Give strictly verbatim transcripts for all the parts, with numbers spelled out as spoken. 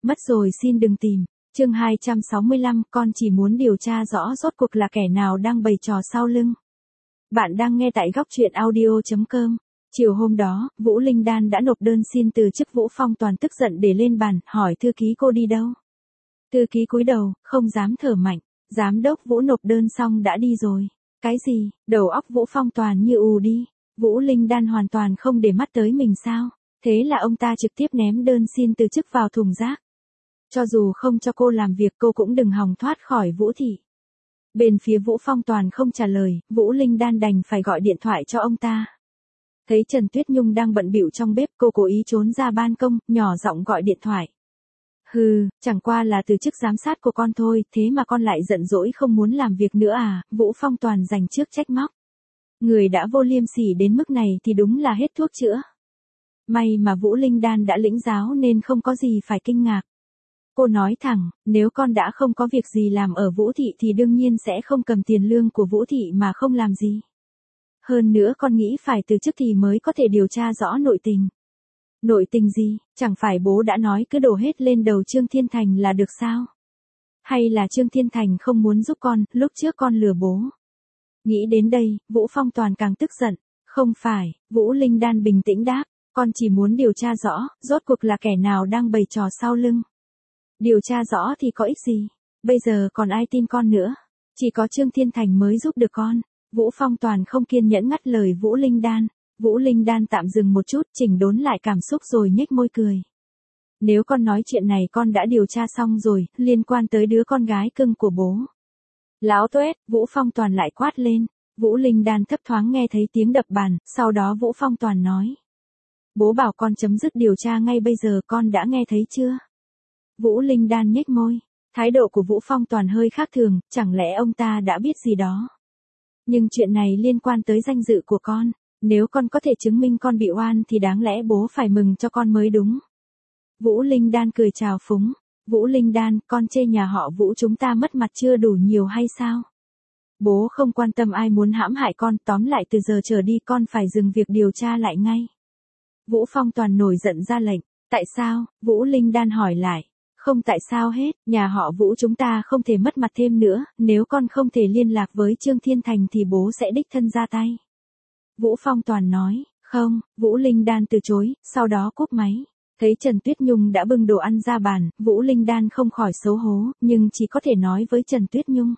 Mất rồi xin đừng tìm. Chương hai trăm sáu mươi lăm, con chỉ muốn điều tra rõ rốt cuộc là kẻ nào đang bày trò sau lưng. Bạn đang nghe tại góc truyện audio chấm com. Chiều hôm đó, Vũ Linh Đan đã nộp đơn xin từ chức. Vũ Phong Toàn tức giận để lên bàn, hỏi thư ký cô đi đâu. Thư ký cúi đầu, không dám thở mạnh. Giám đốc Vũ nộp đơn xong đã đi rồi. Cái gì? Đầu óc Vũ Phong Toàn như ù đi. Vũ Linh Đan hoàn toàn không để mắt tới mình sao? Thế là ông ta trực tiếp ném đơn xin từ chức vào thùng rác. Cho dù không cho cô làm việc, cô cũng đừng hòng thoát khỏi Vũ thị. Bên phía Vũ Phong Toàn không trả lời, Vũ Linh Đan đành phải gọi điện thoại cho ông ta. Thấy Trần Tuyết Nhung đang bận bịu trong bếp, cô cố ý trốn ra ban công, nhỏ giọng gọi điện thoại. Hừ, chẳng qua là từ chức giám sát của con thôi, thế mà con lại giận dỗi không muốn làm việc nữa à? Vũ Phong Toàn dành trước trách móc. Người đã vô liêm sỉ đến mức này thì đúng là hết thuốc chữa. May mà Vũ Linh Đan đã lĩnh giáo nên không có gì phải kinh ngạc. Cô nói thẳng, nếu con đã không có việc gì làm ở Vũ thị thì đương nhiên sẽ không cầm tiền lương của Vũ thị mà không làm gì. Hơn nữa con nghĩ phải từ chức thì mới có thể điều tra rõ nội tình. Nội tình gì? Chẳng phải bố đã nói cứ đổ hết lên đầu Trương Thiên Thành là được sao? Hay là Trương Thiên Thành không muốn giúp con, lúc trước con lừa bố? Nghĩ đến đây, Vũ Phong Toàn càng tức giận. Không phải, Vũ Linh Đan bình tĩnh đáp, con chỉ muốn điều tra rõ, rốt cuộc là kẻ nào đang bày trò sau lưng. Điều tra rõ thì có ích gì? Bây giờ còn ai tin con nữa? Chỉ có Trương Thiên Thành mới giúp được con. Vũ Phong Toàn không kiên nhẫn ngắt lời Vũ Linh Đan. Vũ Linh Đan tạm dừng một chút, chỉnh đốn lại cảm xúc rồi nhếch môi cười. Nếu con nói chuyện này con đã điều tra xong rồi, liên quan tới đứa con gái cưng của bố. Láo tuét, Vũ Phong Toàn lại quát lên. Vũ Linh Đan thấp thoáng nghe thấy tiếng đập bàn, sau đó Vũ Phong Toàn nói. Bố bảo con chấm dứt điều tra ngay bây giờ, con đã nghe thấy chưa? Vũ Linh Đan nhếch môi. Thái độ của Vũ Phong Toàn hơi khác thường, chẳng lẽ ông ta đã biết gì đó. Nhưng chuyện này liên quan tới danh dự của con. Nếu con có thể chứng minh con bị oan thì đáng lẽ bố phải mừng cho con mới đúng. Vũ Linh Đan cười trào phúng. Vũ Linh Đan, con chê nhà họ Vũ chúng ta mất mặt chưa đủ nhiều hay sao? Bố không quan tâm ai muốn hãm hại con, tóm lại từ giờ trở đi con phải dừng việc điều tra lại ngay. Vũ Phong Toàn nổi giận ra lệnh. Tại sao? Vũ Linh Đan hỏi lại. Không tại sao hết, nhà họ Vũ chúng ta không thể mất mặt thêm nữa, nếu con không thể liên lạc với Trương Thiên Thành thì bố sẽ đích thân ra tay. Vũ Phong Toàn nói, không, Vũ Linh Đan từ chối, sau đó cúp máy. Thấy Trần Tuyết Nhung đã bưng đồ ăn ra bàn, Vũ Linh Đan không khỏi xấu hổ, nhưng chỉ có thể nói với Trần Tuyết Nhung.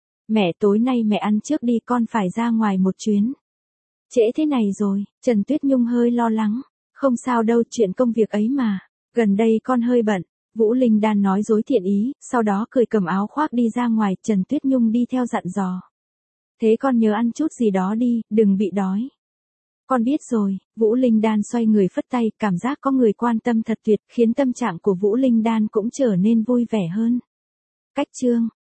Mẹ tối nay mẹ ăn trước đi, con phải ra ngoài một chuyến. Trễ thế này rồi, Trần Tuyết Nhung hơi lo lắng. Không sao đâu, chuyện công việc ấy mà. Gần đây con hơi bận. Vũ Linh Đan nói dối thiện ý, sau đó cười cầm áo khoác đi ra ngoài, Trần Tuyết Nhung đi theo dặn dò. Thế con nhớ ăn chút gì đó đi, đừng bị đói. Con biết rồi, Vũ Linh Đan xoay người phất tay, cảm giác có người quan tâm thật tuyệt, khiến tâm trạng của Vũ Linh Đan cũng trở nên vui vẻ hơn. Cách chương